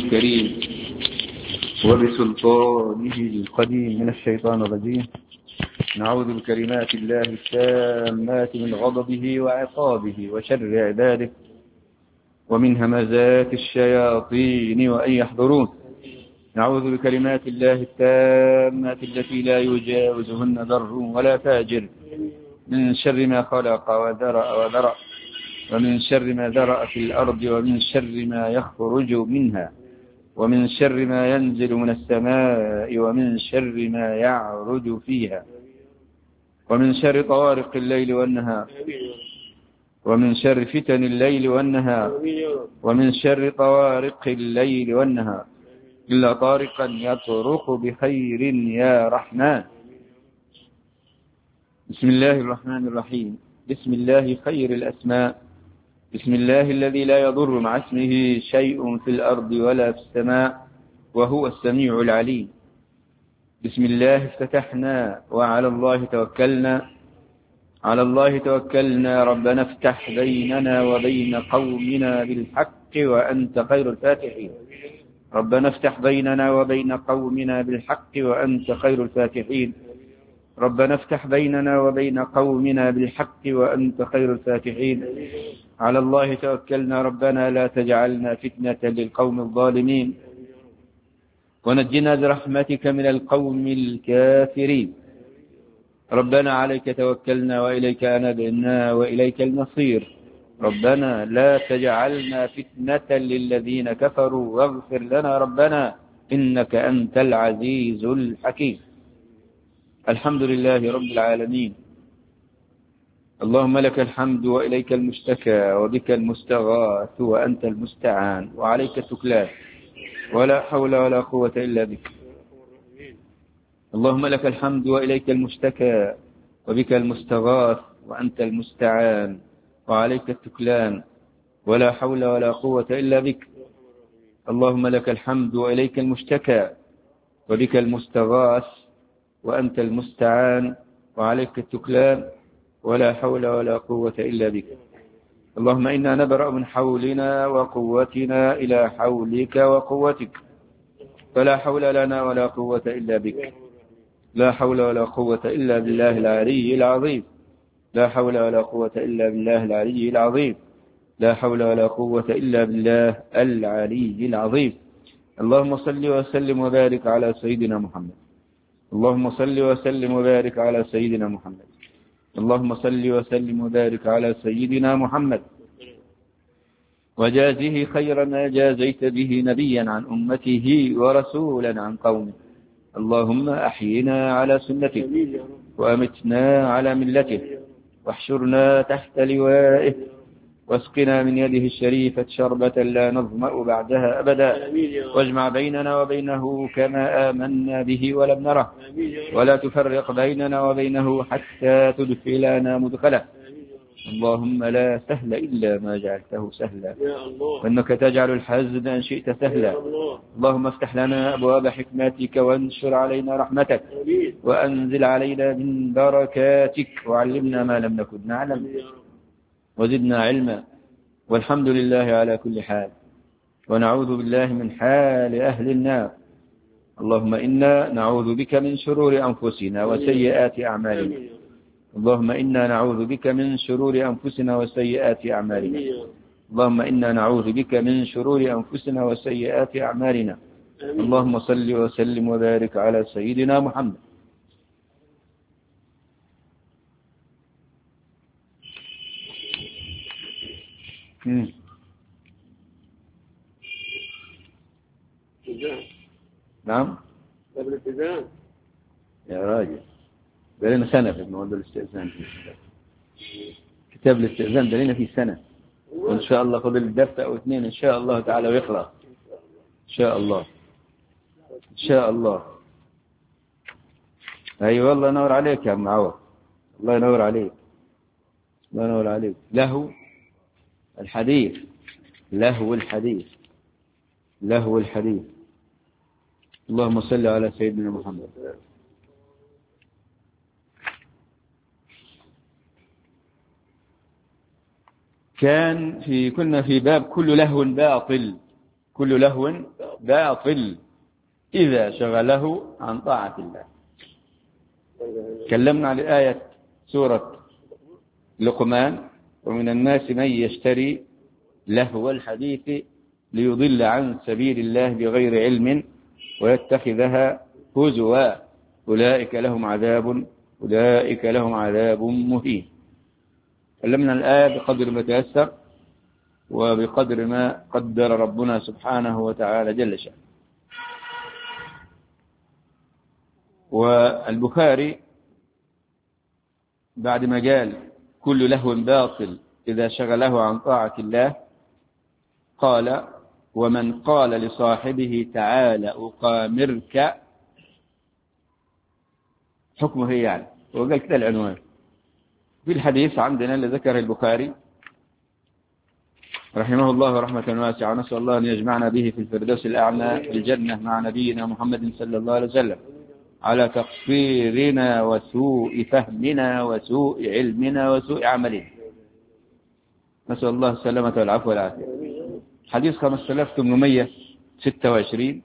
الكريم وبسلطانه القديم من الشيطان الرجيم. نعوذ بكلمات الله التامات من غضبه وعقابه وشر عباده ومن همزات الشياطين وأن يحضرون. نعوذ بكلمات الله التامات التي لا يجاوزهن بر ولا فاجر من شر ما خلق وذرأ ومن شر ما ذرأ في الأرض ومن شر ما يخرج منها ومن شر ما ينزل من السماء ومن شر ما يعرج فيها ومن شر طوارق الليل والنهار ومن شر فتن الليل والنهار ومن شر طوارق الليل والنهار إلا طارقا يطرق بخير يا رحمن. بسم الله الرحمن الرحيم. بسم الله خير الأسماء. بسم الله الذي لا يضر مع اسمه شيء في الأرض ولا في السماء وهو السميع العليم. بسم الله افتتحنا وعلى الله توكلنا. على الله توكلنا ربنا افتح بيننا وبين قومنا بالحق وأنت خير الفاتحين. ربنا افتح بيننا وبين قومنا بالحق وأنت خير الفاتحين. ربنا افتح بيننا وبين قومنا بالحق وأنت خير الفاتحين. على الله توكلنا ربنا لا تجعلنا فتنة للقوم الظالمين ونجنا برحمتك من القوم الكافرين. ربنا عليك توكلنا وإليك أنبنا وإليك المصير. ربنا لا تجعلنا فتنة للذين كفروا واغفر لنا ربنا إنك أنت العزيز الحكيم. الحمد لله رب العالمين. اللهم لك الحمد وإليك المشتكى وبك المستغاث وأنت المستعان وعليك التكلان ولا حول ولا قوة إلا بك. اللهم لك الحمد وإليك المشتكى وبك المستغاث وأنت المستعان وعليك التكلان ولا حول ولا قوة إلا بك. اللهم لك الحمد وإليك المشتكى وبك المستغاث وأنت المستعان وعليك التكلان ولا حول ولا قوة إلا بك. اللهم إنا نبرأ من حولنا وقوتنا إلى حولك وقوتك فلا حول لنا ولا قوة إلا بك. لا حول ولا قوة إلا بالله العلي العظيم. لا حول ولا قوة إلا بالله العلي العظيم. لا حول ولا قوة إلا بالله العلي العظيم. اللهم صل وسلم وبارك على سيدنا محمد. اللهم صل وسلم وبارك على سيدنا محمد. اللهم صل وسلم وبارك على سيدنا محمد وجازه خير ما جازيت به نبيا عن أمته ورسولا عن قومه. اللهم أحينا على سنته وأمتنا على ملته واحشرنا تحت لوائه واسقنا من يده الشريفة شربة لا نظمأ بعدها أبدا واجمع بيننا وبينه كما آمنا به ولم نره ولا تفرق بيننا وبينه حتى تدخلنا مدخله. اللهم لا سهل إلا ما جعلته سهلا وإنك تجعل الحزن إن شئت سهلا. اللهم افتح لنا أبواب حكمتك وانشر علينا رحمتك وأنزل علينا من بركاتك وعلمنا ما لم نكن نعلم وزدنا علما. والحمد لله على كل حال ونعوذ بالله من حال أهل النار. اللهم إنا نعوذ بك من شرور أنفسنا وسيئات أعمالنا. اللهم إنا نعوذ بك من شرور أنفسنا وسيئات أعمالنا. اللهم إنا نعوذ بك من شرور أنفسنا وسيئات أعمالنا. اللهم صل وسلم وبارك على سيدنا محمد. نعم قبل الاستئذان يا راجل بلينا سنة في موضوع الاستئذان. كتاب الاستئذان بلينا فيه سنة وإن شاء الله قبل الدفتة أو اثنين إن شاء الله تعالى ويخلص إن شاء الله إن شاء الله. أي والله ينور عليك يا عم عوض. الله ينور عليك. الله ينور عليك. له الحديث له الحديث له الحديث. اللهم صل على سيدنا محمد. كنا في باب كل لهو باطل. كل لهو باطل إذا شغله عن طاعة الله. تكلمنا عن آية سورة لقمان: ومن الناس من يشتري لهو الحديث ليضل عن سبيل الله بغير علم ويتخذها هزوا أولئك لهم عذاب مهين. تكلمنا الآية بقدر ما تيسر وبقدر ما قدر ربنا سبحانه وتعالى جل شأنه. والبخاري بعد ما قال كل لهو باطل إذا شغله عن طاعة الله قال: ومن قال لصاحبه تعال أقامرك، حكمه هي يعني، وقال كده العنوان في الحديث عندنا اللي ذكر البخاري رحمه الله رحمة واسعة، نسأل الله أن يجمعنا به في الفردوس الأعلى في الجنة مع نبينا محمد صلى الله عليه وسلم، على تقصيرنا وسوء فهمنا وسوء علمنا وسوء عملنا، نسأل الله السلامة والعفو والعافية. حديث 5826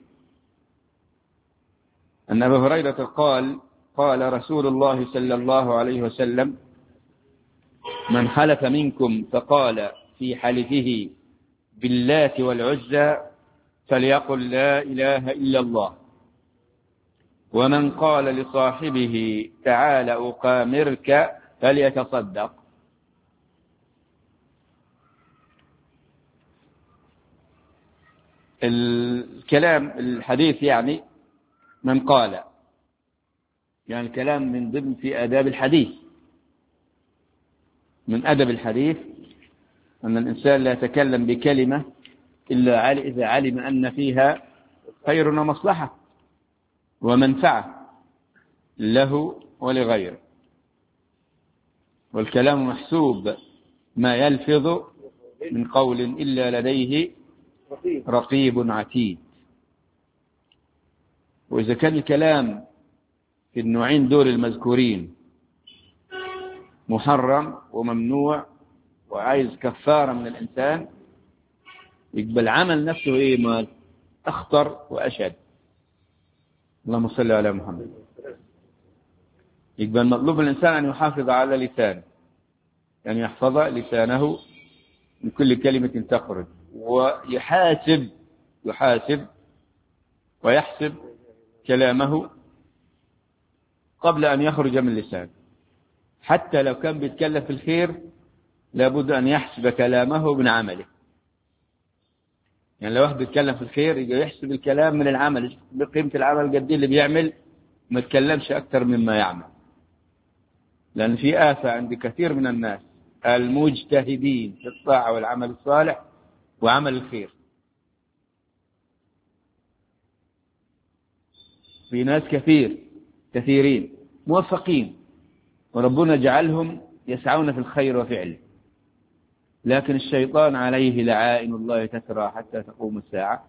أن أبا هريرة قال رسول الله صلى الله عليه وسلم: من حلف منكم فقال في حلفه باللات والعزى فليقل لا إله إلا الله، ومن قال لصاحبه تعال أقامرك فليتصدق. الكلام الحديث يعني من قال، يعني الكلام من ضمن في آداب الحديث. من أدب الحديث أن الإنسان لا يتكلم بكلمة إلا إذا علم أن فيها خير ومصلحة ومنفعة له ولغيره، والكلام محسوب ما يلفظ من قول إلا لديه رقيب عتيد. وإذا كان الكلام في النوعين دول المذكورين محرم وممنوع وعايز كفارة من الإنسان، يقبل عمل نفسه إيه مال أخطر وأشد. اللهم صل على محمد. يقبل مطلوب الإنسان أن يحافظ على لسانه، يعني يحفظ لسانه من كل كلمة تخرج، ويحاسب ويحسب كلامه قبل أن يخرج من لسانه. حتى لو كان بيتكلم في الخير لابد أن يحسب كلامه من عمله. يعني لو واحد بيتكلم في الخير يجي يحسب الكلام من العمل، بقيمة العمل قد اللي بيعمل، ما يتكلمش أكثر مما يعمل. لأن في آفة عند كثير من الناس المجتهدين في الطاعة والعمل الصالح وعمل الخير. في ناس كثيرين موفقين وربنا جعلهم يسعون في الخير وفعله، لكن الشيطان عليه لعائن الله تترى حتى تقوم الساعة،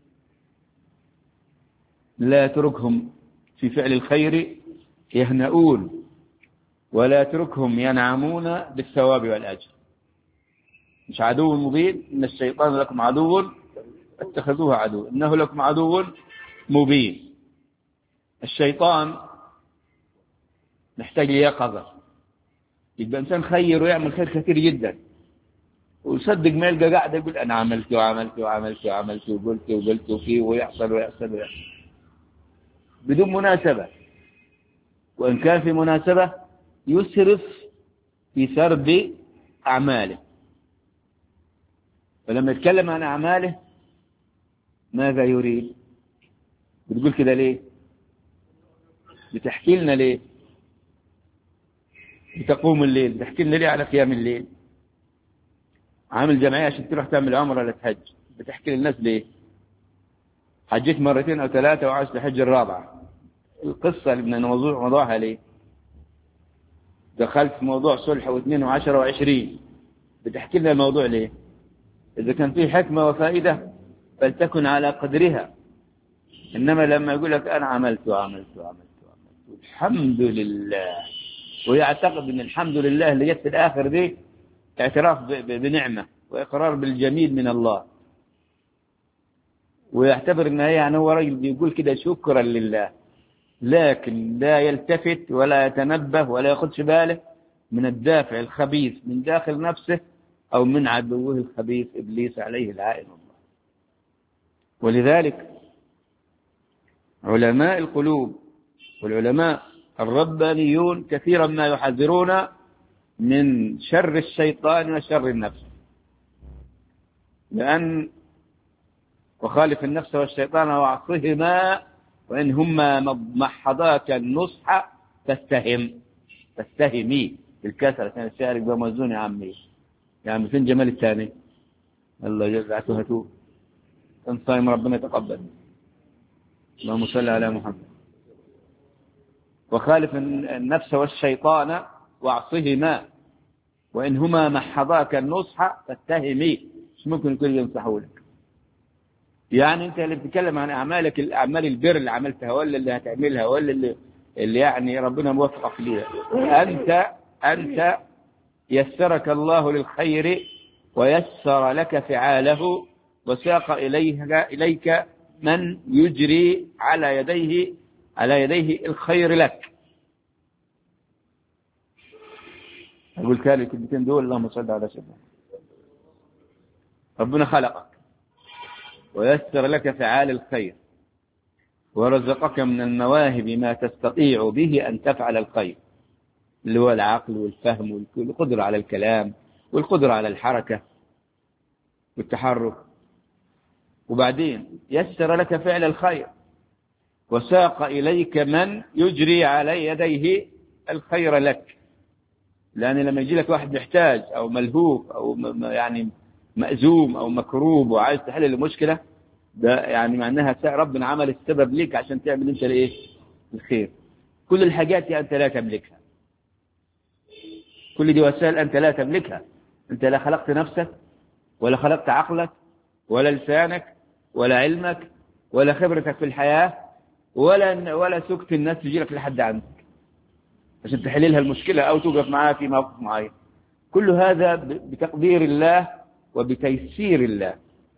لا يتركهم في فعل الخير يهنؤون ولا يتركهم ينعمون بالثواب والأجر. مش عدو مبين، إن الشيطان لكم عدو اتخذوه عدو، إنه لكم عدو مبين. الشيطان محتاج ليقظة. يبقى إنسان خير ويعمل خير كثير جدا ويصدق ما يلقى قاعد يقول أنا عملت وقلت فيه ويحصل بدون مناسبة. وإن كان في مناسبة يسرف في سرد أعماله. فلما يتكلم عن أعماله ماذا يريد؟ بتقول كده ليه؟ بتحكي لنا ليه؟ بتقوم الليل، بتحكي لنا ليه على قيام الليل؟ عامل جمعية عشان تروح تعمل عمرة ولا تحج، بتحكي للناس ليه؟ حجيت 2 أو 3 وعايز تحج الرابعة. القصة اللي موضوعها ليه؟ دخلت في موضوع صلح و2 و10 و20، بتحكي لنا الموضوع ليه؟ إذا كان فيه حكمة وفائدة فلتكن على قدرها. إنما لما يقول لك أنا عملت الحمد لله، ويعتقد أن الحمد لله اللي جت في الآخر دي اعتراف بنعمة وإقرار بالجميل من الله، ويعتبر ان يعني هو راجل بيقول كده شكرا لله، لكن لا يلتفت ولا يتنبه ولا ياخدش باله من الدافع الخبيث من داخل نفسه أو من عدوه الخبيث إبليس عليه لعنة الله. ولذلك علماء القلوب والعلماء الربانيون كثيرا ما يحذرون من شر الشيطان وشر النفس، لأن وخالف النفس والشيطان وعصهما وإن هما محضاك النصح تستهمي بالكسرة، كان الشارك بموزون يا عمي، يا عمي فين جمال الثاني؟ الله جزعته هتوب كان صايم ربنا يتقبل. اللهم صل على محمد. وخالف النفس والشيطان وعصهما وإن هما محضاك النصح فاتهمي، مش ممكن يكون ينصحوا لك. يعني أنت اللي بتتكلم عن أعمالك، الأعمال البر اللي عملتها ولا اللي هتعملها ولا اللي يعني ربنا موفقك ليها، أنت يسرك الله للخير ويسر لك فعاله وساق إليك من يجري على يديه الخير لك. أقول كالي الكلمتين دول اللهم صل على سيدنا. ربنا خلقك ويسر لك فعال الخير ورزقك من المواهب ما تستطيع به أن تفعل الخير، اللي هو العقل والفهم والقدرة على الكلام والقدرة على الحركة والتحرك. وبعدين يسر لك فعل الخير وساق إليك من يجري على يديه الخير لك. لأن لما يجي لك واحد محتاج أو ملهوف أو يعني مأزوم أو مكروب وعايز تحل المشكلة، ده يعني معناها ربنا عمل السبب لك عشان تعمل أنت الإيه؟ الخير. كل الحاجات أنت لا تملكها، كل دي وسائل أنت لا تملكها. أنت لا خلقت نفسك ولا خلقت عقلك ولا لسانك ولا علمك ولا خبرتك في الحياة ولا سكت الناس تجي لك لحد عندك عشان تحل لها المشكلة أو توقف معها في موقف معين. كل هذا بتقدير الله وبتيسير الله.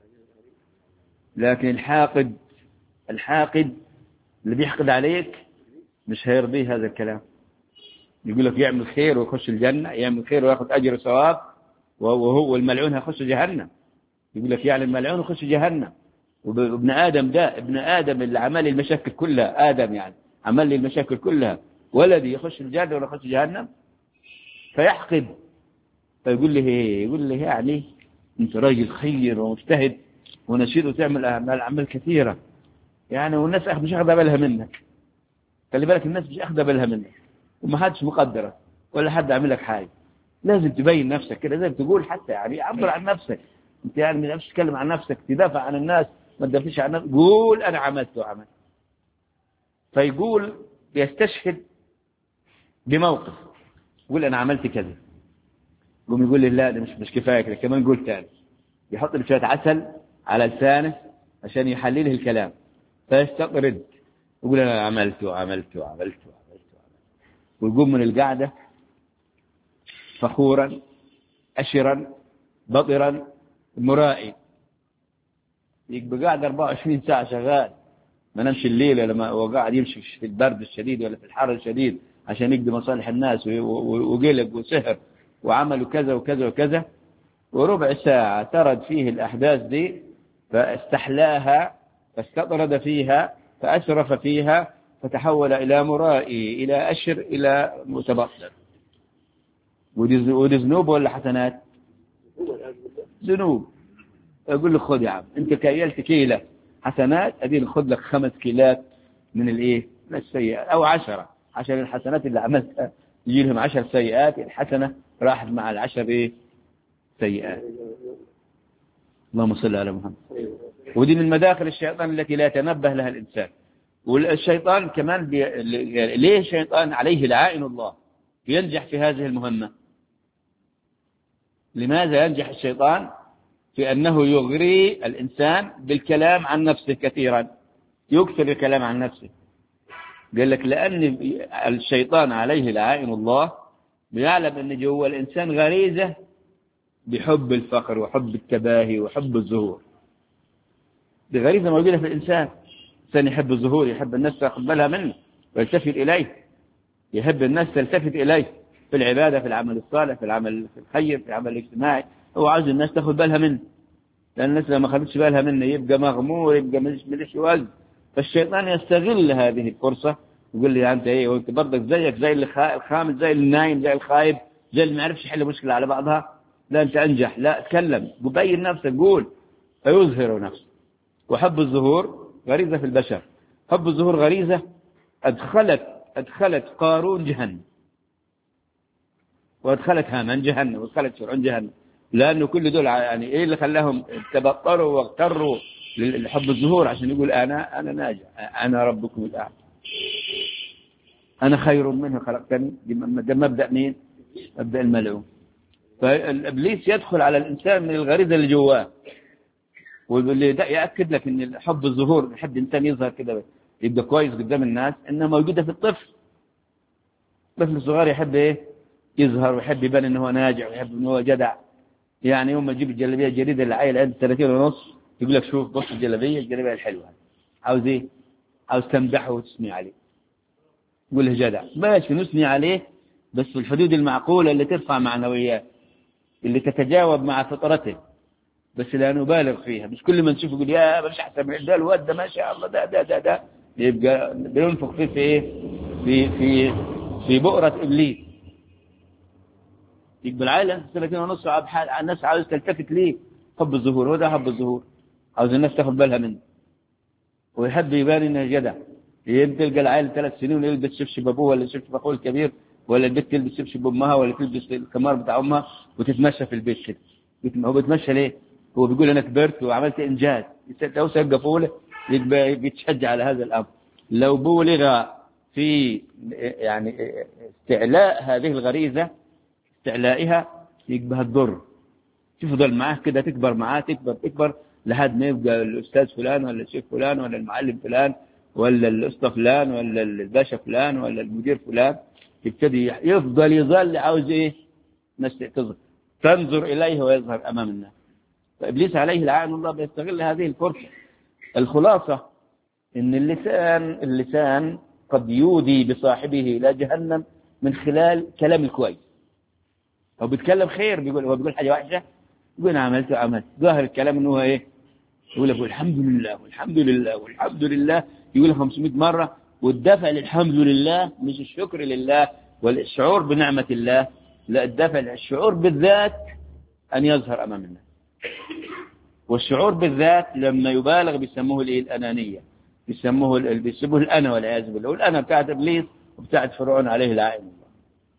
لكن الحاقد اللي بيحقد عليك مش هيرضيه هذا الكلام. يقول لك يعمل خير ويخش الجنة، يعمل خير ويأخذ أجر ثواب، وهو الملعون هيخش جهنم. يقول لك يعني الملعون يخش جهنم. وابن آدم اللي عمل المشاكل كلها، آدم يعني عمل لي المشاكل كلها، ولدي يخش الجنة ولا يخش جهنم؟ فيحقد. فيقول لي يعني انت راجل خير ومجتهد ونشيد وتعمل أعمال كثيرة يعني، والناس مش أخذ بالها منك. خلي بالك الناس مش أخذ بالها منك وما حدش مقدرك ولا حد عامل لك حاجة. لازم تبين نفسك كده، لازم تقول حتى يعني عبر عن نفسك. انت يعني ما تقدرش تتكلم عن نفسك، تدافع عن الناس، ما تدافعش عن نفسك. قول أنا عملت وعملت. فيقول يستشهد بموقف، يقول أنا عملت كذا، يقوم يقول لي لا ده مش كفاية كده، كمان قول تاني. يحط له شوية عسل على لسانه عشان يحلله الكلام، فيستطرد يقول أنا عملت وعملت وعملت وعملت وعملت، ويقوم من القعدة فخورا أشرا بطرا مرائي. يبقى قاعد 24 ساعة شغال، ما نمشي الليل لما هو قاعد يمشي في البرد الشديد ولا في الحر الشديد عشان يقضي مصالح الناس، وقلق وسهر وعملوا كذا وكذا وكذا، وربع ساعة ترد فيه الأحداث دي فاستحلاها فاستطرد فيها فأسرف فيها فتحول إلى مرائي إلى أشر إلى متبطل. ودي ذنوب ولا حسنات؟ ذنوب. أقول له خذ يا عم أنت كيلت كيلة حسنات، أدين خذ لك 5 كيلات من الإيه؟ من السيئات، أو 10 عشان الحسنات اللي عملتها يجي لهم 10 سيئات، الحسنة راحت مع ال10 إيه؟ سيئات. اللهم صل على محمد. ودي من مداخل الشيطان التي لا يتنبه لها الإنسان. والشيطان كمان ليه الشيطان عليه لعائن الله ينجح في هذه المهمة؟ لماذا ينجح الشيطان؟ في أنه يغري الإنسان بالكلام عن نفسه كثيرا، يكثر الكلام عن نفسه. قال لك لأن الشيطان عليه لعائن الله بيعلم أن جوا الإنسان غريزة بحب الفخر وحب التباهي وحب الظهور. دي غريزة موجودة في الإنسان. الإنسان يحب الظهور، يحب الناس تاخذ بالها منه ويلتفت إليه، يحب الناس تلتفت إليه في العبادة، في العمل الصالح، في العمل في الخير، في العمل الاجتماعي. هو عاوز الناس تاخذ بالها منه، لأن الناس لو ما خدتش بالها منه يبقى مغمور، يبقى مليش وزن. فالشيطان يستغل هذه الفرصة ويقول لي أنت إيه، وأنت برضك زيك زي الخامس، زي النايم، زي الخايب، زي اللي ما يعرفش يحل مشكلة على بعضها. لا أنت أنجح، لا اتكلم وبين نفسك، قول. فيظهر نفسه. وحب الظهور غريزة في البشر. حب الظهور غريزة أدخلت قارون جهنم، وأدخلت هامان جهنم، وأدخلت فرعون جهنم. لأنه كل دول يعني إيه اللي خلاهم تبطروا واغتروا لحب الظهور؟ عشان يقول أنا ناجح، أنا ربكم الأعلى، أنا خير منه خلقتني. ده مبدأ مين؟ مبدأ الملعون. فالإبليس يدخل على الإنسان من الغريزة اللي جواه، واللي ده يأكد لك إن حب الظهور، يحب الإنسان يظهر كده يبقى كويس قدام الناس، إنها موجودة في الطفل. الطفل الصغير يحب إيه؟ يظهر، ويحب يبان إنه هو ناجح، ويحب إنه هو جدع. يعني يوم ما تجيب الجلابية الجديدة للعيل عنده 30 ونص، يقول لك شوف بص الجلابية الحلوة، عاوز إيه؟ عاوز تمدحه وتثني عليه، تقول له جدع. ماشي نثني عليه، بس في الحدود المعقولة اللي ترفع معنويات، اللي تتجاوب مع فطرته، بس لا نبالغ فيها. مش كل ما نشوفه يقول يا مش احسن من ده الواد ده ما شاء الله، ده يبقى بينفخ فيه في ايه؟ في بؤرة ابليس. يقبل العائلة 30 ونص الناس عاوز تلتفت ليه. حب الظهور، هو ده حب الظهور، عاوز الناس تاخد بالها منه، ويحب يبان انه جدع. تلقى العائلة 3 سنين ويلبس شبشب ابوه ولا شبشب اخوه الكبير، ولا البنت تلبس شبشب امها، ولا تلبس الخمار بتاع امها وتتمشى في البيت كده. هو بيتمشى ليه؟ هو بيقول انا كبرت وعملت انجاز. لو سقفوا له يبقى بيتشجع على هذا الامر. لو بولغ في يعني استعلاء هذه الغريزة، استعلائها، يبقى هتضر. تفضل معاه كده، تكبر معاه، تكبر لحد ما يبقى الأستاذ فلان، ولا الشيخ فلان، ولا المعلم فلان، ولا الأسطى فلان، ولا الباشا فلان، ولا المدير فلان. يبتدي يفضل يظل عاوز إيه؟ الناس تنظر إليه ويظهر أمام الناس. فإبليس عليه لعنة الله بيستغل هذه الفرصة. الخلاصة إن اللسان قد يودي بصاحبه إلى جهنم من خلال كلام الكويس. هو بيتكلم خير، هو بيقول حاجة وحشة، يقول أنا عملت. ظاهر الكلام إنه هو إيه؟ يقول لك الحمد لله والحمد لله والحمد لله، يقول 500 مرة. والدفع للحمد لله مش الشكر لله والشعور بنعمة الله، لا، الدفع الشعور بالذات أن يظهر أمام الناس. والشعور بالذات لما يبالغ بيسموه الأنانية، بيسموه الأنا والعياذ بالله. والأنا بتاعت إبليس وبتاعت فرعون عليه لعنة الله.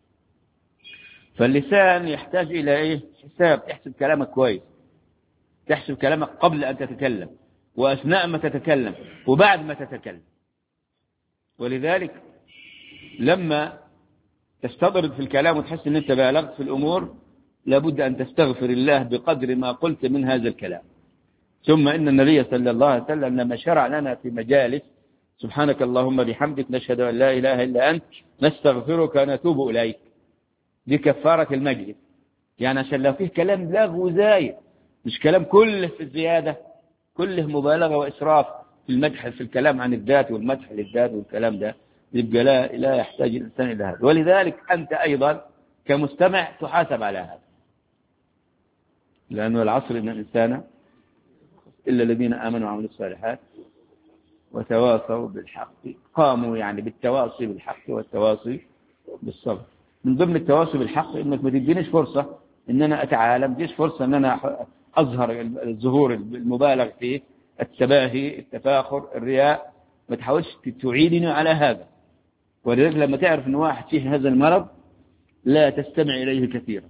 فاللسان يحتاج إلى إيه؟ حساب. تحسب كلامك كويس، تحسب كلامك قبل أن تتكلم، وأثناء ما تتكلم، وبعد ما تتكلم. ولذلك لما تستطرد في الكلام وتحس أن أنت بالغت في الأمور، لابد أن تستغفر الله بقدر ما قلت من هذا الكلام. ثم إن النبي صلى الله عليه وسلم لما شرع لنا في مجالس سبحانك اللهم بحمدك نشهد أن لا إله إلا أنت نستغفرك ونتوب إليك، دي كفارة المجلس. يعني عشان لو فيه كلام لغو زايد، مش كلام كله في الزيادة، كله مبالغة وإسراف في المدح، في الكلام عن الذات والمدح للذات والكلام ده، يبقى لا يحتاج الإنسان إلى هذا. ولذلك أنت أيضا كمستمع تحاسب على هذا، لأنه العصر إن الإنسان إلا الذين آمنوا وعملوا الصالحات وتواصوا بالحق، قاموا يعني بالتواصي بالحق والتواصي بالصبر. من ضمن التواصي بالحق إنك ما تدينيش فرصة إن أنا أتعالم، ديش فرصة إن أنا أظهر الظهور المبالغ فيه، التباهي، التفاخر، الرياء. ما تحاولش تعينني على هذا. ولذلك لما تعرف أن واحد فيه هذا المرض لا تستمع إليه كثيرا،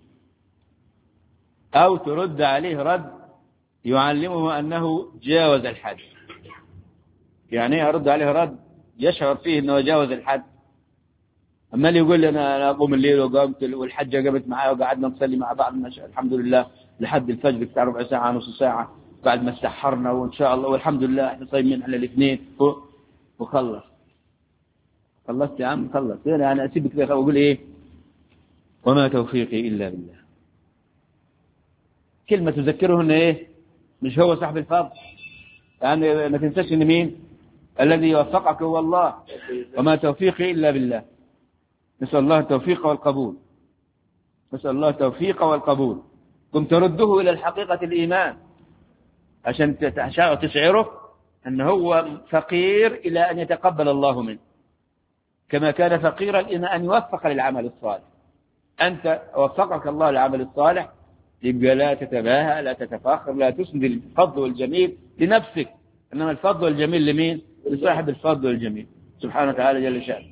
أو ترد عليه رد يعلمه أنه جاوز الحد. يعني ايه أرد عليه رد يشعر فيه أنه جاوز الحد؟ أما اللي يقول لي أنا أقوم الليل وقامت والحجة قامت معايا وقعدنا نصلي مع بعض الحمد لله لحد الفجر بتاع ربع ساعة نص ساعة بعد ما استحرنا، وإن شاء الله والحمد لله احنا صايمين على الاثنين وخلص. خلصت يا عم، خلص. أنا أسيبك كده وأقول إيه؟ وما توفيقي إلا بالله. كلمة تذكره إن إيه؟ مش هو صاحب الفضل، يعني ما تنساش إن مين الذي يوفقك هو الله، وما توفيقي إلا بالله. نسأل الله التوفيق والقبول، نسأل الله التوفيق والقبول. ثم ترده إلى الحقيقة الإيمان عشان تشعره أنه هو فقير إلى أن يتقبل الله منه، كما كان فقيرا إلى أن يوفق للعمل الصالح. أنت وفقك الله للعمل الصالح، يبقى لا تتباهى، لا تتفاخر، لا تسند الفضل والجميل لنفسك، إنما الفضل والجميل لمين؟ لصاحب الفضل والجميل سبحانه وتعالى جل شأنه.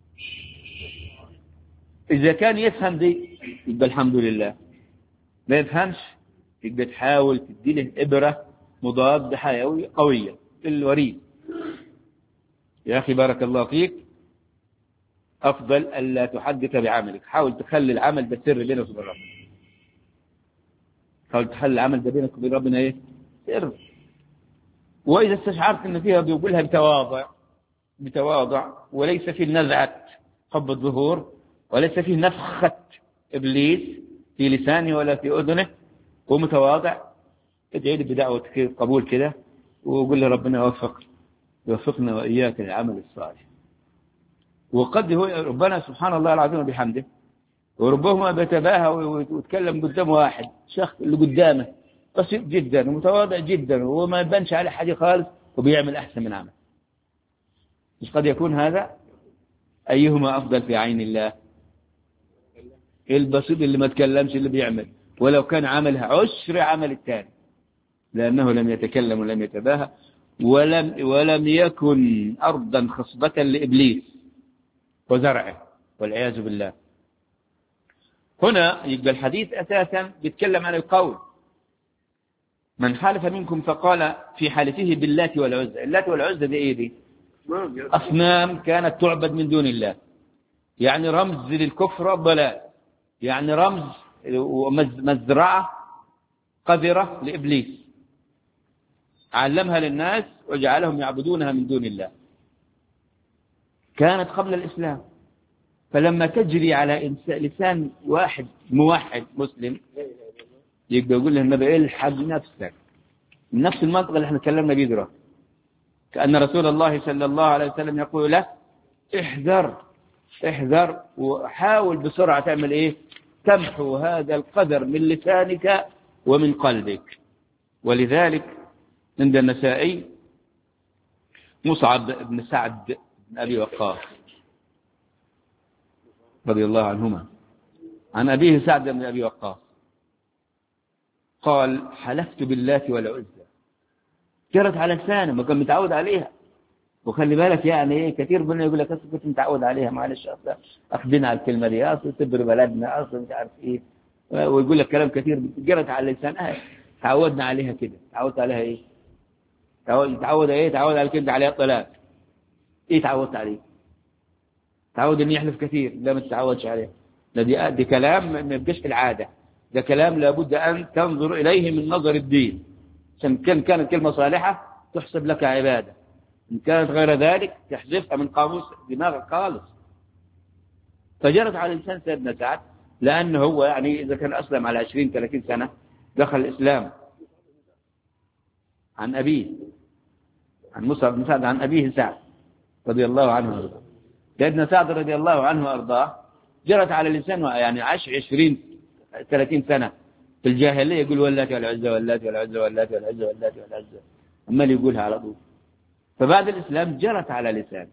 إذا كان يفهم دي يبقى الحمد لله، ما يفهمش يبقى تحاول تديله إبرة مضاد حيوي قوية الوريد. يا أخي بارك الله فيك، أفضل ألا تحدث بعملك، حاول تخلي العمل ده سر بينك وبين ربنا، حاول تخلي العمل ده بينك وبين ربنا إيه؟ سر. وإذا استشعرت أن فيها بيقولها بتواضع وليس في نزعة حب الظهور، وليس فيه نفخة إبليس في لسانه ولا في أذنه، ومتواضع، ادعي لي بدعوة قبول كده وقول لي ربنا يوفقنا وإياك للعمل الصالح. وقد هو ربنا سبحان الله العظيم بحمده، وربما بيتباهى ويتكلم قدام واحد شخص اللي قدامه بسيط جدا ومتواضع جدا وما يبانش عليه حاجة خالص وبيعمل أحسن من عمل. مش قد يكون هذا؟ أيهما أفضل في عين الله؟ البسيط اللي ما تكلمش اللي بيعمل، ولو كان عملها 10 عمل الثاني، لأنه لم يتكلم ولم يتباهى ولم يكن أرضا خصبة لإبليس وزرعه والعياذ بالله. هنا يبقى الحديث أساسا بيتكلم عن القول. من حلف منكم فقال في حلفه باللات والعزى. اللات والعزى دي إيه دي؟ أصنام كانت تعبد من دون الله، يعني رمز للكفر والضلال، يعني رمز ومزرعة قذرة لإبليس علمها للناس وجعلهم يعبدونها من دون الله. كانت قبل الإسلام، فلما تجري على لسان واحد موحد مسلم يقدر يقول له النبي الحق نفسك، من نفس المنطقة اللي احنا تكلمنا بيه دلوقتي، كأن رسول الله صلى الله عليه وسلم يقول له احذر وحاول بسرعة تعمل ايه؟ تمحو هذا القدر من لسانك ومن قلبك. ولذلك عند النسائي مصعب بن سعد بن أبي وقاص رضي الله عنهما عن أبيه سعد بن أبي وقاص قال حلفت باللات والعزى، جرت على لسانه ما كان متعود عليها. وخلي بالك يعني ايه، كثير منا يقول لك اصل كنت متعود عليها، معلش اصلا اخذنا على الكلمه دي، اصل تبر بلدنا، اصلا مش عارف ايه، ويقول لك كلام كثير جرت على لسانها، تعودنا عليها كده. تعودت عليها ايه؟ تعود ايه؟ تعود على كده عليها الطلاق. ايه تعودت عليه؟ تعود ان يحلف كثير، لا ما تتعودش عليه. دي كلام ما يبقاش العاده، ده كلام لابد ان تنظر اليه من نظر الدين. عشان كانت كلمه صالحه تحسب لك عباده، إن كانت غير ذلك تحذفها من قاموس دماغك خالص. فجرت على لسان سيدنا سعد، لأنه هو يعني إذا كان أسلم على 20-30 سنة دخل الإسلام عن أبيه، عن مصعب بن سعد عن أبيه سعد رضي الله عنه وارضاه. سيدنا سعد رضي الله عنه وارضاه جرت على لسانه، يعني عاش 20-30 سنة في الجاهلية يقول واللات والعزى واللات والعزى واللات والعزى واللات والعزى، أمال يقولها على طول. فبعد الإسلام جرت على لسان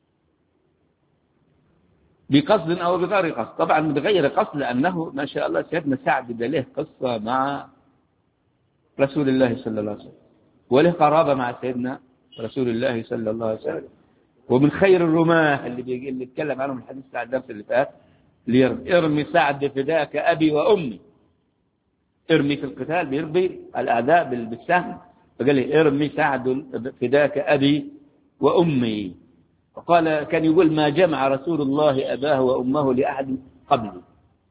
بقصد أو بغير قصد، طبعا بغير قصد، لأنه ما شاء الله سيدنا سعد له قصة مع رسول الله صلى الله عليه وسلم، وله قرابة مع سيدنا رسول الله صلى الله عليه وسلم. ومن خير الرماه اللي اتكلم عنهم الحديث بتاع الدرس اللي فات، ارمي سعد فداك أبي وأمي. ارمي في القتال بيرمي الأعداء بالسهم، فقال لي ارمي سعد فداك أبي وأمي. وقال كان يقول ما جمع رسول الله أباه وأمه لأحد قبلي.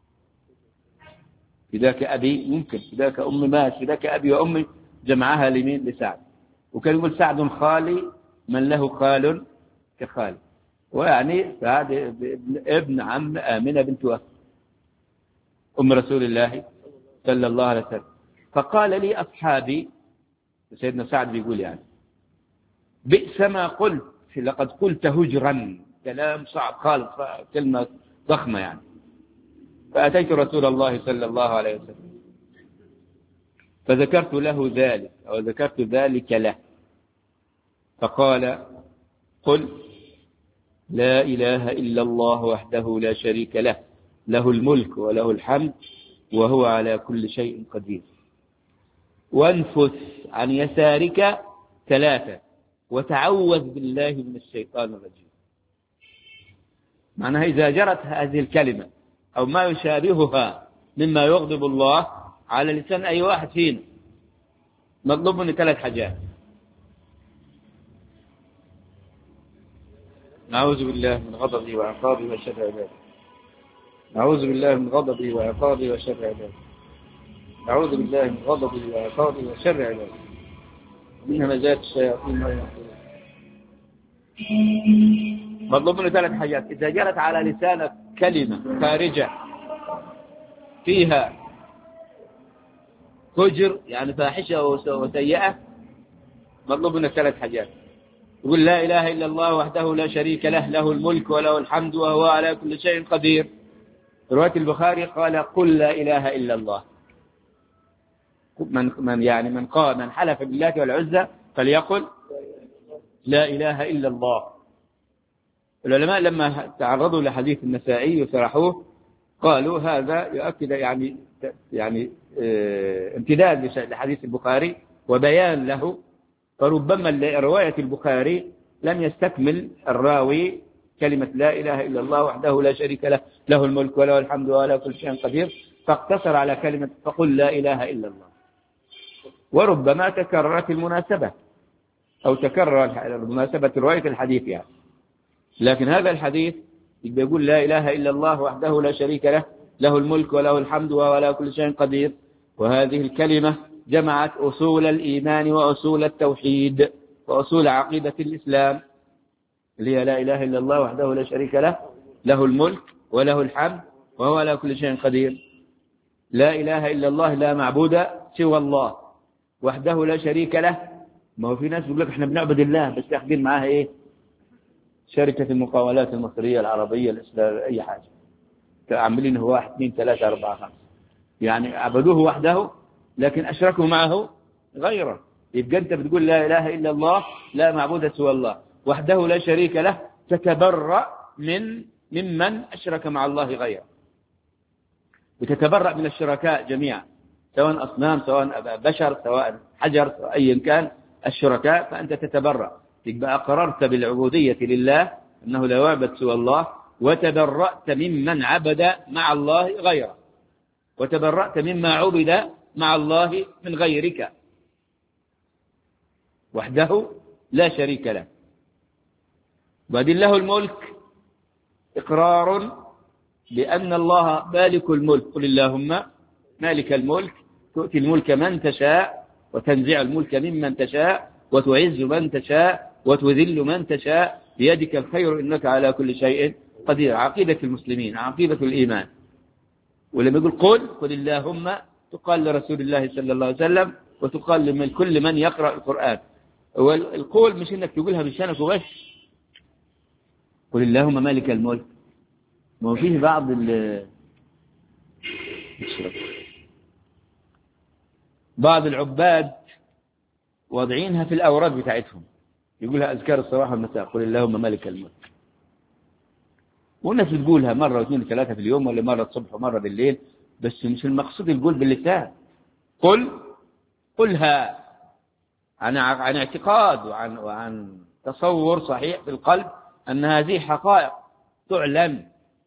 فداك أبي ممكن، فداك أمي ماشي، فداك أبي وأمي جمعها لمين؟ لسعد. وكان يقول سعد خالي من له خال كخالي، ويعني سعد ابن عم آمنة بنت وهب أم رسول الله صلى الله عليه وسلم. فقال لي أصحابي، سيدنا سعد بيقول يعني بئس ما قلت، لقد قلت هجرا، كلام صعب خالص، كلمة ضخمة يعني. فأتيت رسول الله صلى الله عليه وسلم فذكرت له ذلك، أو ذكرت ذلك له، فقال قل لا إله إلا الله وحده لا شريك له، له الملك وله الحمد وهو على كل شيء قدير، وانفث عن يسارك 3 وتعوذ بالله من الشيطان الرجيم. معناها إذا جرت هذه الكلمة أو ما يشابهها مما يغضب الله على لسان أي واحد فينا، مطلوب منه 3 حاجات: نعوذ بالله من غضبه وعقابه وشر عباده، نعوذ بالله من غضبه وعقابه وشر عباده، نعوذ بالله من غضبه وعقابه وشر عباده، من همزات الشياطين ما يحضرون. مطلوب منه 3 حاجات. إذا جرت على لسانك كلمة خارجة فيها فجر يعني فاحشة وسيئة، مطلوب منك 3 حاجات: يقول لا إله إلا الله وحده لا شريك له، له الملك وله الحمد وهو على كل شيء قدير. رواية البخاري قال قل لا إله إلا الله. من حلف بالله والعزى فليقل لا إله إلا الله. العلماء لما تعرضوا لحديث النسائي وشرحوه قالوا هذا يؤكد يعني امتداد لحديث البخاري وبيان له، فربما رواية البخاري لم يستكمل الراوي كلمة لا إله إلا الله وحده لا شريك له، له الملك وله الحمد وعلى كل شيء قدير، فاقتصر على كلمة فقل لا إله إلا الله. وربما تكررت المناسبة أو تكرر مناسبة رواية الحديث يعني. لكن هذا الحديث يقول لا إله إلا الله وحده لا شريك له، له الملك وله الحمد وهو على كل شيء قدير. وهذه الكلمة جمعت أصول الإيمان وأصول التوحيد وأصول عقيدة الإسلام، اللي هي لا إله إلا الله وحده لا شريك له، له الملك وله الحمد وهو على كل شيء قدير. لا إله إلا الله، لا معبود سوى الله، وحده لا شريك له. ما هو في ناس يقول لك احنا بنعبد الله بس ياخدين معاها ايه؟ شركة المقاولات المصرية العربية الإسلامية أي حاجة، عاملين هو 1 2 3 4 5، يعني عبدوه وحده لكن أشركوا معه غيره. يبقى أنت بتقول لا إله إلا الله، لا معبود سوى الله، وحده لا شريك له، تتبرأ ممن أشرك مع الله غيره، وتتبرأ من الشركاء جميعا، سواء أصنام سواء بشر سواء حجر سواء أيا كان الشركاء، فأنت تتبرأ. يبقى أقررت بالعبودية لله أنه لا يعبد سوى الله، وتبرأت ممن عبد مع الله غيره، وتبرأت مما عبد مع الله من غيرك، وحده لا شريك له. وبعدين له الملك، إقرار بأن الله مالك الملك، قل اللهم مالك الملك تؤتي الملك من تشاء وتنزع الملك ممن تشاء وتعز من تشاء وتذل من تشاء بيدك الخير إنك على كل شيء قدير. عقيدة المسلمين، عقيدة الإيمان. ولما يقول قل اللهم، تقال لرسول الله صلى الله عليه وسلم وتقال لكل من يقرأ القرآن. والقول مش إنك تقولها بلسانك وبس، قل اللهم مالك الملك. ما فيه بعض العباد واضعينها في الأوراد بتاعتهم، يقولها أذكار الصباح والمساء، قل اللهم مالك الملك. والناس بتقولها مرة واثنين وثلاثة في اليوم، ولا مرة الصبح ومرة بالليل، بس مش المقصود القول باللسان. قلها عن اعتقاد وعن تصور صحيح في القلب أن هذه حقائق تعلن.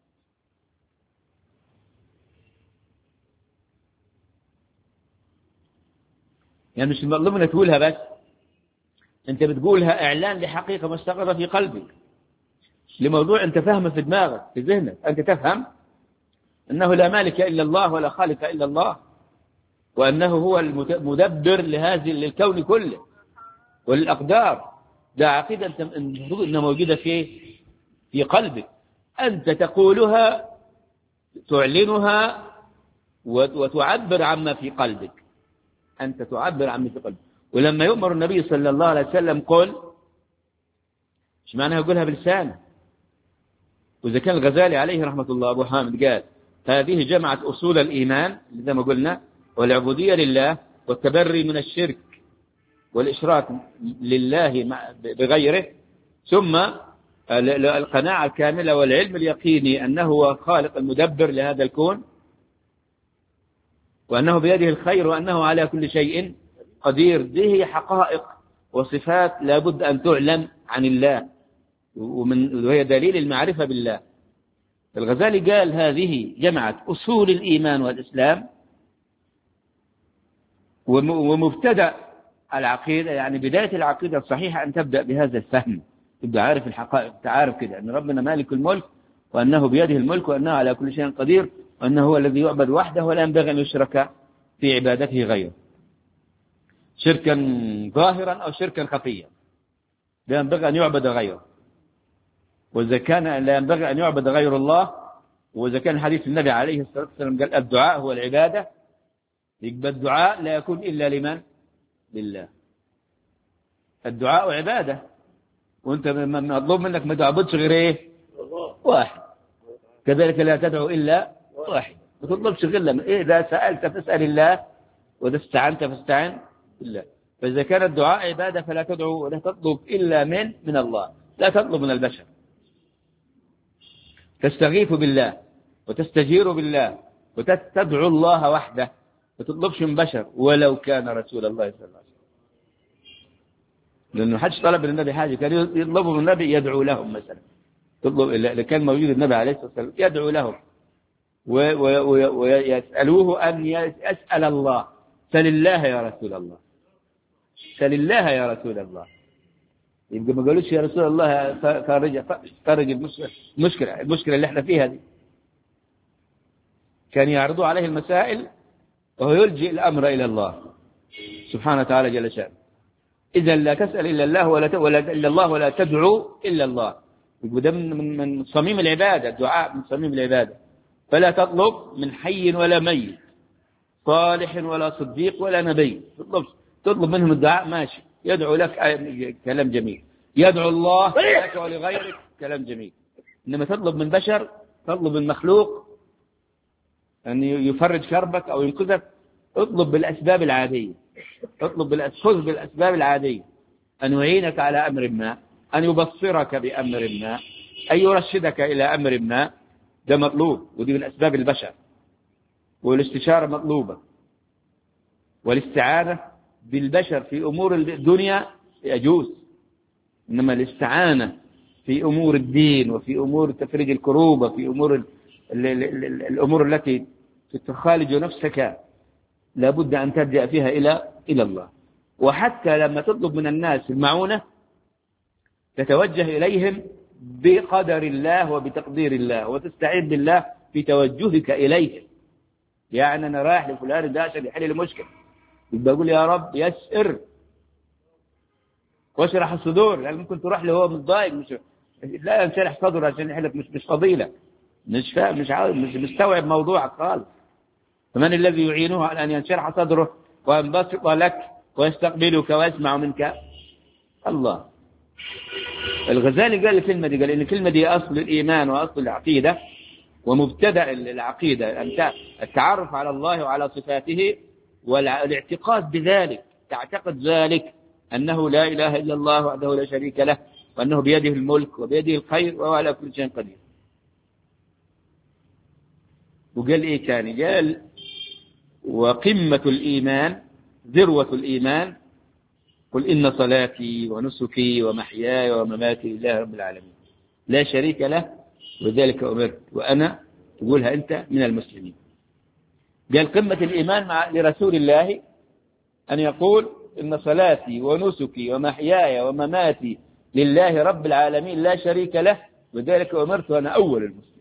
يعني مش المطلوب انك تقولها بس، انت بتقولها اعلان لحقيقة مستقرة في قلبك، لموضوع انت فاهمه في دماغك في ذهنك. انت تفهم انه لا مالك الا الله ولا خالق الا الله، وانه هو المدبر للكون كله وللاقدار. ده عقيدة انت المفروض انها موجودة في قلبك، انت تقولها تعلنها وتعبر عما في قلبك، أنت تعبر عن في قلبك. ولما يؤمر النبي صلى الله عليه وسلم قل مش معناها يقولها بلسانه. وإذا كان الغزالي عليه رحمة الله أبو حامد قال هذه جمعت أصول الإيمان زي ما قلنا، والعبودية لله، والتبري من الشرك والإشراك لله بغيره، ثم القناعة الكاملة والعلم اليقيني أنه هو خالق المدبر لهذا الكون، وأنه بيده الخير، وأنه على كل شيء قدير. دي حقائق وصفات لابد أن تعلم عن الله، وهي دليل المعرفة بالله. الغزالي قال هذه جمعت أصول الإيمان والإسلام ومبتدأ العقيدة، يعني بداية العقيدة الصحيحة أن تبدأ بهذا الفهم، تبدأ عارف الحقائق، تعارف كده أن ربنا مالك الملك، وأنه بيده الملك، وأنه على كل شيء قدير، وأنه هو الذي يعبد وحده ولا ينبغي أن يشرك في عبادته غيره، شركا ظاهرا أو شركا خفيا، لا ينبغي أن يعبد غيره. وإذا كان لا ينبغي أن يعبد غير الله، وإذا كان حديث النبي عليه الصلاة والسلام قال الدعاء هو العبادة، يبقى الدعاء لا يكون إلا لمن؟ لله. الدعاء عبادة، وانت مطلوب منك ما تعبدش غير ايه؟ واحد. كذلك لا تدعو إلا واحد، ما تطلبش غير لما إيه؟ إذا سألت فاسأل الله، وإذا استعنت فاستعن بالله. فإذا كان الدعاء عبادة فلا تدعو ولا تطلب إلا من الله، لا تطلب من البشر. تستغيث بالله وتستجير بالله وتدعو الله وحده، ما تطلبش من بشر ولو كان رسول الله صلى الله عليه وسلم، لأنه حدش طلب من النبي حاجة، كان يطلبوا من النبي يدعو لهم مثلا، تطلب كان موجود النبي عليه الصلاة والسلام يدعو لهم، ويسألوه أن يسأل الله، سل الله يا رسول الله، سل الله يا رسول الله. يبقى ما قالوش يا رسول الله فرج المشكلة اللي احنا فيها دي. كان يعرضوا عليه المسائل وهو يلجئ الأمر إلى الله سبحانه وتعالى جل شأنه. إذا لا تسأل إلا الله ولا تدعو إلا الله. يبقى ده من صميم العبادة، الدعاء من صميم العبادة. فلا تطلب من حي ولا ميت، صالح ولا صديق ولا نبي، تطلب منهم الدعاء ماشي، يدعو لك كلام جميل، يدعو الله لك ولغيرك كلام جميل. إنما تطلب من بشر، تطلب من مخلوق أن يفرج كربك أو ينقذك، اطلب بالأسباب العادية، خذ بالأسباب العادية، أن يعينك على أمر ما، أن يبصرك بأمر ما، أن يرشدك إلى أمر ما، ده مطلوب، ودي من أسباب البشر. والاستشارة مطلوبة، والاستعانة بالبشر في أمور الدنيا يجوز، إنما الاستعانة في أمور الدين وفي أمور تفريج الكروب وفي أمور الأمور التي تخالج نفسك لابد أن ترجع فيها إلى الله. وحتى لما تطلب من الناس المعونة تتوجه إليهم بقدر الله وبتقدير الله، وتستعين بالله في توجهك إليهم. يعني أنا رايح لفلان ده عشان يحل المشكلة، يبقى أقول يا رب يسر واشرح الصدور، لأن ممكن تروح له هو متضايق، لا ينشرح صدره عشان يحلك، مش فضيلة، مش فاهم، مش عاوز، مش مستوعب موضوعك خالص. فمن الذي يعينه على أن ينشرح صدره وينبسط لك ويستقبلك ويسمع منك؟ الله. الغزالي قال الكلمة دي، قال إن الكلمة دي أصل الإيمان وأصل العقيدة ومبتدأ العقيدة، التعرف على الله وعلى صفاته والاعتقاد بذلك، تعتقد ذلك أنه لا إله إلا الله وحده لا شريك له، وأنه بيده الملك وبيده الخير وهو على كل شيء قدير. وقال إيه تاني؟ قال وقمة الإيمان، ذروة الإيمان، قل إن صلاتي ونسكي ومحياي ومماتي لله رب العالمين لا شريك له وذلك أمرت وأنا، تقولها أنت من المسلمين. قال قمة الإيمان لرسول الله أن يقول إن صلاتي ونسكي ومحياي ومماتي لله رب العالمين لا شريك له وذلك أمرت وأنا أول المسلمين.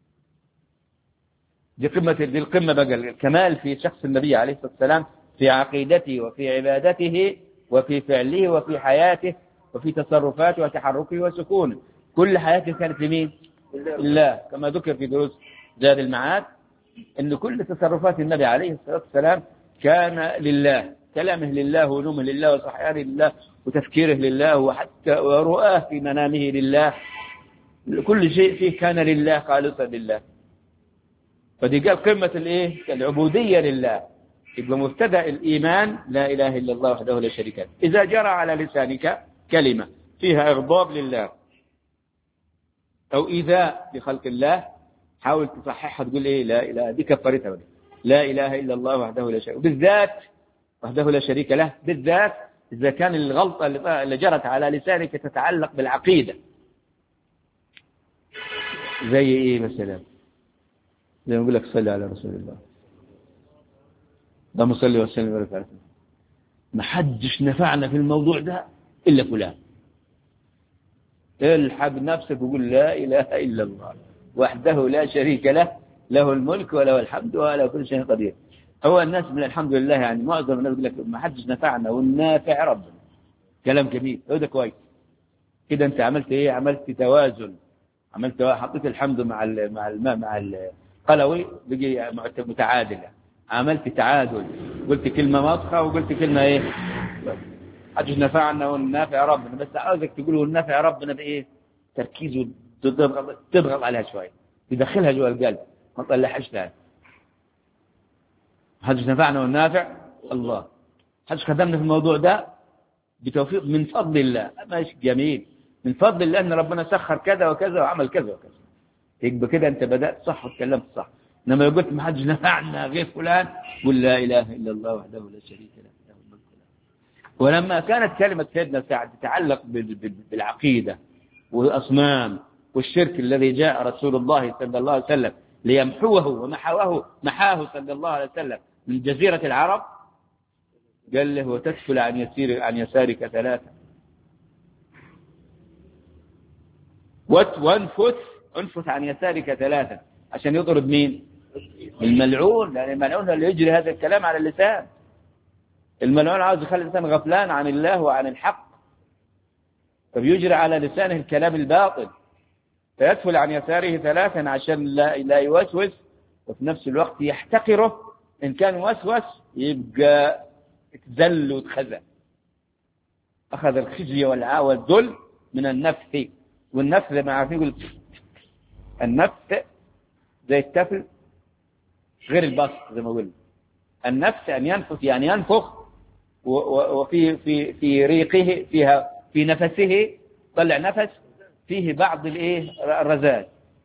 دي القمة بقى، الكمال في شخص النبي عليه الصلاة والسلام، في عقيدته وفي عبادته وفي فعله وفي حياته وفي تصرفاته وتحركه وسكونه. كل حياته كانت لمين؟ لله، كما ذكر في دروس زاد المعاد أن كل تصرفات النبي عليه الصلاة والسلام كان لله، كلامه لله ونومه لله وصحيانه لله وتفكيره لله وحتى ورؤاه في منامه لله، كل شيء فيه كان لله خالصا لله. فدي قال قمة الايه؟ العبودية لله. يبقى مبتدأ الإيمان لا إله إلا الله وحده لا شريك له. إذا جرى على لسانك كلمة فيها إغضاب لله أو إيذاء بخلق الله، حاول تصححها تقول إيه؟ لا إله، دي كفرتها بقى. لا إله إلا الله وحده لا شريك له، بالذات وحده لا شريك له، بالذات إذا كان الغلطة اللي جرت على لسانك تتعلق بالعقيدة. زي إيه مثلا؟ زي ما أقول لك صلي على رسول الله، اللهم صل وسلم وبارك عليه، ما حدش نفعنا في الموضوع ده إلا فلان. الحق نفسك وقول لا إله إلا الله وحده لا شريك له، له الملك وله الحمد وعلى كل شيء قدير. هو الناس من الحمد لله يعني معظم الناس يقول لك ما حدش نفعنا والنافع ربنا، كلام جميل، هذا كويس كده. أنت عملت إيه؟ عملت توازن، عملت حطيت الحمد مع القلوي بقي متعادل، عملت تعادل، قلت كلمة واضحة وقلت كلمة إيه؟ حدش نفعنا والنافع ربنا، بس عاوزك تقول والنافع ربنا بإيه؟ تركيز تضغط عليها شوية، تدخلها جوا القلب، ما تطلعهاش لها. حدش نفعنا والنافع الله، حدش خدمنا في الموضوع ده بتوفيق من فضل الله، ماشي جميل، من فضل الله ان ربنا سخر كذا وكذا وعمل كذا وكذا، يبقى كده انت بدأت صح وتكلمت صح. انما لو قلت ما حدش نفعنا غير فلان، قل لا اله الا الله وحده لا شريك له له الملك وله. ولما كانت كلمة سيدنا سعد تتعلق بالعقيدة والأصنام والشرك الذي جاء رسول الله صلى الله عليه وسلم ليمحوه محاه صلى الله عليه وسلم من جزيرة العرب، قال له وتسفل عن يسارك ثلاثة، وانفث عن يسارك ثلاثة، عشان يطرد مين؟ الملعون، لأن الملعون اللي يجري هذا الكلام على اللسان. الملعون عاوز يخلي الإنسان غفلان عن الله وعن الحق، فبيجري على لسانه الكلام الباطل، فيدفل عن يساره ثلاثا عشان لا يوسوس، وفي نفس الوقت يحتقره. إن كان وسوس يبقى اتذل واتخزى، أخذ الخزي والذل من النفث. والنفث زي ما عارفين يقول النفث زي التفل غير البسط، زي ما قلنا النفث أن ينفث يعني ينفخ، وفي في ريقه فيها في نفسه طلع نفس فيه بعض الرذاذ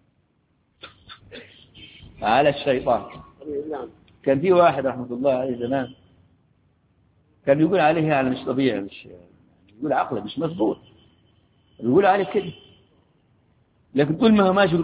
على الشيطان. كان في واحد رحمة الله عليه زمان كان يقول عليه يعني مش طبيعي، مش يقول عقله مش مضبوط، يقول عليه كده، لكن طول ما هو ماشي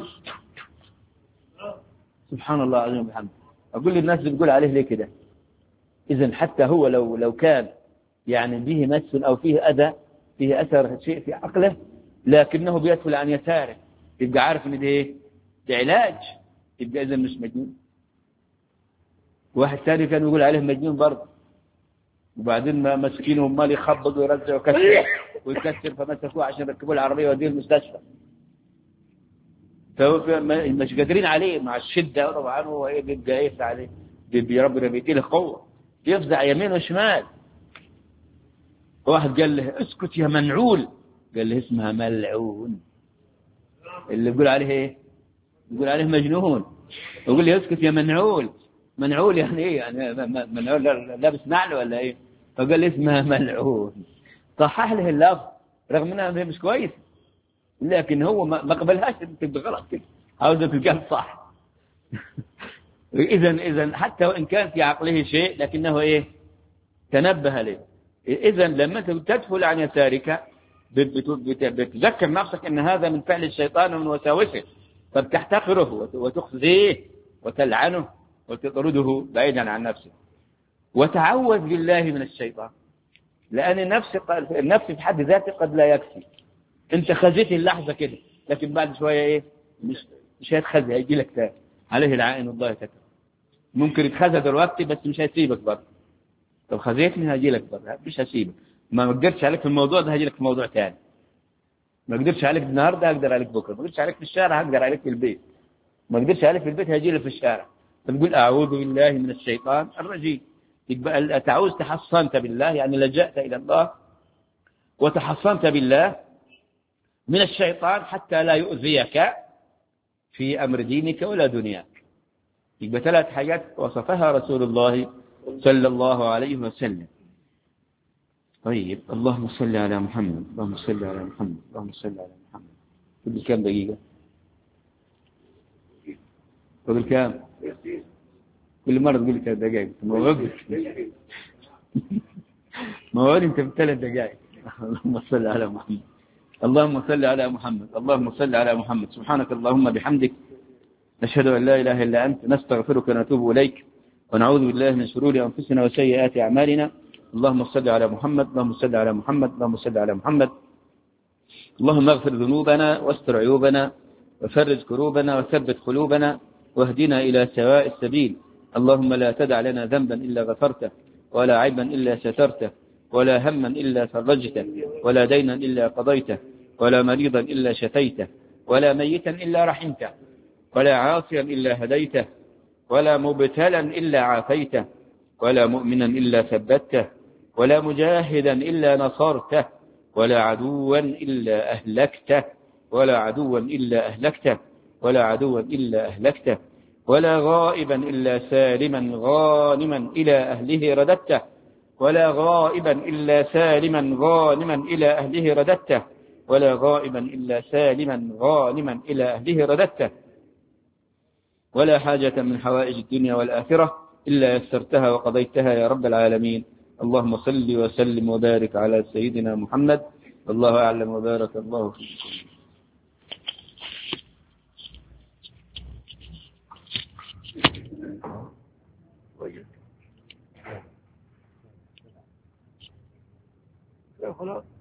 سبحان الله العظيم وبحمده. أقول للناس بتقول عليه ليه كده؟ إذن حتى هو لو كان يعني به مس أو فيه أذى، فيه أثر شيء في عقله، لكنه بيدخل عن يساره، يبقى عارف إن ده علاج، يبقى إذن مش مجنون. واحد ثاني كان يقول عليه مجنون برضه، وبعدين ما مسكينه ومال يخبط ويرزع ويكسر فمسكوه عشان يركبوه العربية وديه المستشفى. فمش قادرين عليه مع الشدة طبعا، هو بيبقى يفزع عليه، ربنا بيديله قوة، يفزع يمين وشمال. واحد قال له اسكت يا منعول، قال له اسمها ملعون. اللي بيقول عليه ايه؟ بيقول عليه مجنون، يقول له اسكت يا منعول. منعول يعني ايه؟ يعني منعول لابس نعل ولا ايه؟ فقال له اسمها ملعون، صحح له اللفظ رغم انها مش كويس، لكن هو ما قبلهاش، تبقى غلط كده، عاوزة تقال صح. إذن حتى وإن كان في عقله شيء لكنه تنبه له. إذن لما تدفل عن يسارك بتذكر نفسك أن هذا من فعل الشيطان ومن وساوسه، فبتحتقره وتخزيه وتلعنه وتطرده بعيدا عن نفسه. وتعوذ بالله من الشيطان، لأن النفس في حد ذاته قد لا يكفي. انت خزيت اللحظة كده، لكن بعد شوية مش هيتخزي، هيجي لك تاني، عليه العائن والله تكفي. ممكن يتخزى دلوقتي بس مش هيسيبك برضه. طب خزيتني هيجي لك برضه، مش هسيبك. ما قدرتش عليك في الموضوع ده هيجي لك في موضوع تاني. ما قدرتش عليك النهارده هقدر عليك بكره، ما قدرتش عليك في الشارع هقدر عليك في البيت، ما قدرتش عليك في البيت هيجي لك في الشارع. تقول اعوذ بالله من الشيطان الرجيم. يبقى تعوز تحصنت بالله، يعني لجأت إلى الله وتحصنت بالله من الشيطان حتى لا يؤذيك في أمر دينك ولا دنياك. يبقى 3 حاجات وصفها رسول الله صلى الله عليه وسلم. طيب، اللهم صل على محمد، اللهم صل على محمد، اللهم صل على محمد. كل كام دقيقة؟ قبل كام؟ كل مرة تقول لي 3 دقائق. ما هو انت ب3 دقائق. اللهم صل على محمد، اللهم صل على محمد، اللهم صل على محمد. سبحانك اللهم بحمدك، نشهد أن لا إله إلا أنت، نستغفرك ونتوب إليك، ونعوذ بالله من شرور أنفسنا وسيئات أعمالنا. اللهم صل على محمد، اللهم صل على محمد، اللهم صل على محمد. اللهم اغفر ذنوبنا واستر عيوبنا وفرج كروبنا وثبت قلوبنا واهدنا إلى سواء السبيل. اللهم لا تدع لنا ذنبا إلا غفرته، ولا عيبا إلا سترته، ولا هما إلا فرجته، ولا دينا إلا قضيته، ولا مريضا إلا شفيته، ولا ميتا إلا رحمته، ولا عاصيا إلا هديته، ولا مبتلا إلا عافيته، ولا مؤمنا إلا ثبته، ولا مجاهدا إلا نصرته، ولا عدوا إلا أهلكته، ولا عدوا إلا أهلكته، ولا عدوا إلا أهلكته، ولا غائبا إلا سالما غانما إلى أهله رددته، ولا غائبا إلا سالما غانما إلى أهله رددته، ولا غائبا إلا سالما غانما إلى أهله رددته، ولا حاجة من حوائج الدنيا والآخرة إلا يسرتها وقضيتها يا رب العالمين. اللهم صل وسلم وبارك على سيدنا محمد. والله أعلم وبارك الله فيكم. خلاص.